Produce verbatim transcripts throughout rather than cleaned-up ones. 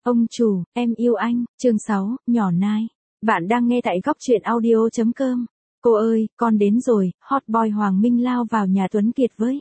Ông chủ, em yêu anh, chương sáu, nhỏ nai. Bạn đang nghe tại góc truyện audio chấm com. Cô ơi, con đến rồi, hot boy Hoàng Minh lao vào nhà Tuấn Kiệt với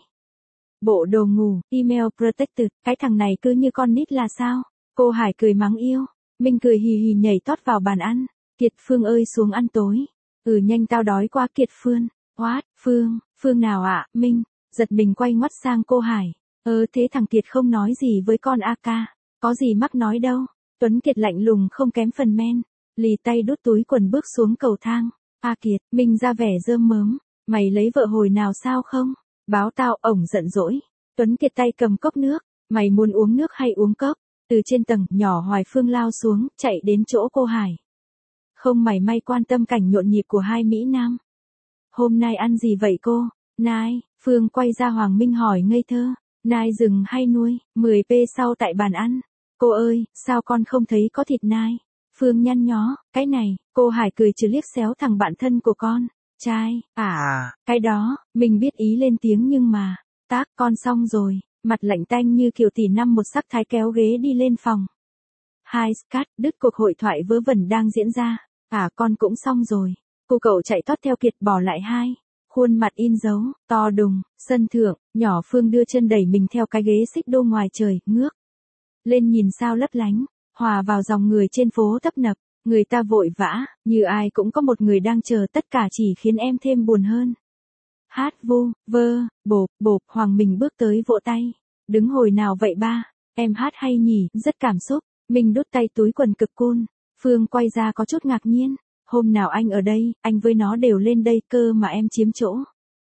bộ đồ ngủ, email protected, cái thằng này cứ như con nít là sao? Cô Hải cười mắng yêu. Minh cười hì hì nhảy tót vào bàn ăn. Kiệt Phương ơi xuống ăn tối. Ừ nhanh tao đói quá Kiệt Phương. What, Phương, Phương nào ạ, à? Minh, giật mình quay ngoắt sang cô Hải. Ờ thế thằng Kiệt không nói gì với con a ca. Có gì mắc nói đâu. Tuấn Kiệt lạnh lùng không kém phần men. Lì tay đút túi quần bước xuống cầu thang. A Kiệt, Minh ra vẻ rơm mớm. Mày lấy vợ hồi nào sao không? Báo tao, ổng giận dỗi. Tuấn Kiệt tay cầm cốc nước. Mày muốn uống nước hay uống cốc? Từ trên tầng, nhỏ Hoài Phương lao xuống, chạy đến chỗ cô Hải. Không mảy may quan tâm cảnh nhộn nhịp của hai Mỹ Nam. Hôm nay ăn gì vậy cô? Nai, Phương quay ra Hoàng Minh hỏi ngây thơ. Nai rừng hay nuôi? mười phút sau tại bàn ăn. Cô ơi, sao con không thấy có thịt nai? Phương nhăn nhó, cái này, cô Hải cười trừ liếc xéo thằng bạn thân của con. Trai, à, cái đó, mình biết ý lên tiếng nhưng mà, tác con xong rồi, mặt lạnh tanh như kiểu tỷ năm một sắc thái kéo ghế đi lên phòng. Hai, cắt, đứt cuộc hội thoại vớ vẩn đang diễn ra. À con cũng xong rồi. Cô cậu chạy tót theo Kiệt bỏ lại hai. Khuôn mặt in dấu, to đùng, sân thượng, nhỏ Phương đưa chân đẩy mình theo cái ghế xích đô ngoài trời, ngước lên nhìn sao lấp lánh, hòa vào dòng người trên phố tấp nập, người ta vội vã, như ai cũng có một người đang chờ, tất cả chỉ khiến em thêm buồn hơn. Hát vô, vơ, bộp, bộp, Hoàng Minh bước tới vỗ tay. Đứng hồi nào vậy ba, em hát hay nhỉ, rất cảm xúc. Mình đút tay túi quần cực cool. Phương quay ra có chút ngạc nhiên. Hôm nào anh ở đây, anh với nó đều lên đây cơ mà em chiếm chỗ.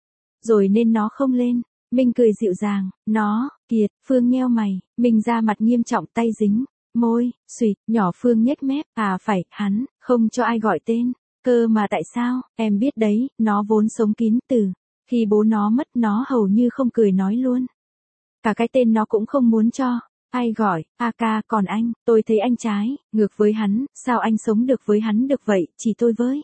Rồi nên nó không lên. Minh cười dịu dàng. Nó, Kiệt, Phương nheo mày. Minh ra mặt nghiêm trọng tay dính. Môi, xuyệt, nhỏ Phương nhếch mép. À phải, hắn, không cho ai gọi tên. Cơ mà tại sao, em biết đấy, nó vốn sống kín từ. Khi bố nó mất nó hầu như không cười nói luôn. Cả cái tên nó cũng không muốn cho. Ai gọi, a ca, còn anh, tôi thấy anh trái, ngược với hắn, sao anh sống được với hắn được vậy, chỉ tôi với.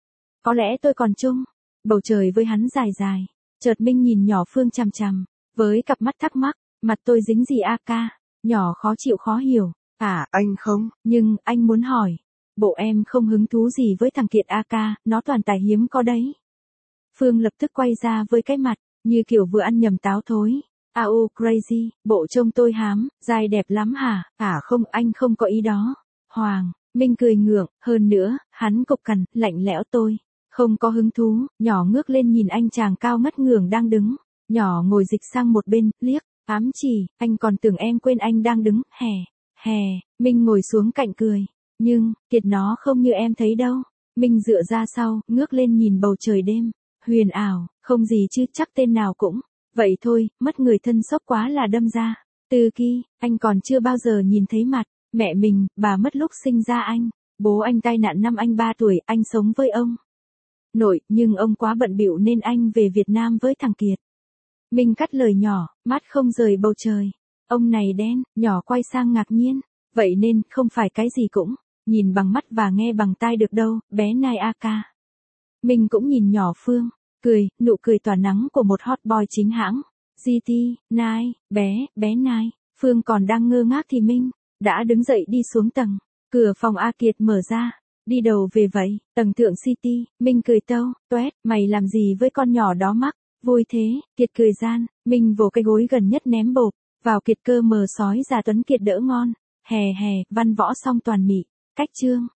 Có lẽ tôi còn chung, bầu trời với hắn dài dài, chợt Minh nhìn nhỏ Phương chằm chằm, với cặp mắt thắc mắc, mặt tôi dính gì a ca, nhỏ khó chịu khó hiểu, à, anh không, nhưng, anh muốn hỏi, bộ em không hứng thú gì với thằng Kiệt a ca, nó toàn tài hiếm có đấy. Phương lập tức quay ra với cái mặt, như kiểu vừa ăn nhầm táo thối. À ô crazy, bộ trông tôi hám, dai đẹp lắm hả? À không, anh không có ý đó. Hoàng, Minh cười ngượng, hơn nữa, hắn cộc cằn, lạnh lẽo tôi. Không có hứng thú, nhỏ ngước lên nhìn anh chàng cao ngất ngưởng đang đứng. Nhỏ ngồi dịch sang một bên, liếc, ám chỉ, anh còn tưởng em quên anh đang đứng, hè, hè, Minh ngồi xuống cạnh cười. Nhưng, Kiệt nó không như em thấy đâu. Minh dựa ra sau, ngước lên nhìn bầu trời đêm. Huyền ảo, không gì chứ chắc tên nào cũng. Vậy thôi, mất người thân sốc quá là đâm ra. Từ khi, anh còn chưa bao giờ nhìn thấy mặt. Mẹ mình, bà mất lúc sinh ra anh. Bố anh tai nạn năm anh ba tuổi, anh sống với ông nội, nhưng ông quá bận bịu nên anh về Việt Nam với thằng Kiệt. Mình cắt lời nhỏ, mắt không rời bầu trời. Ông này đen, nhỏ quay sang ngạc nhiên. Vậy nên, không phải cái gì cũng, nhìn bằng mắt và nghe bằng tai được đâu, bé Nai a ca. Mình cũng nhìn nhỏ Phương. Cười, nụ cười tỏa nắng của một hot boy chính hãng. giê tê, Nai, bé, bé Nai. Phương còn đang ngơ ngác thì Minh đã đứng dậy đi xuống tầng. Cửa phòng A Kiệt mở ra. Đi đâu về vậy? Tầng thượng City. Minh cười tâu, toét, mày làm gì với con nhỏ đó mắc? Vui thế, Kiệt cười gian. Minh vồ cái gối gần nhất ném bộp. Vào Kiệt cơ mờ sói già Tuấn Kiệt đỡ ngon. Hè hè, văn võ song toàn mị. Cách chương.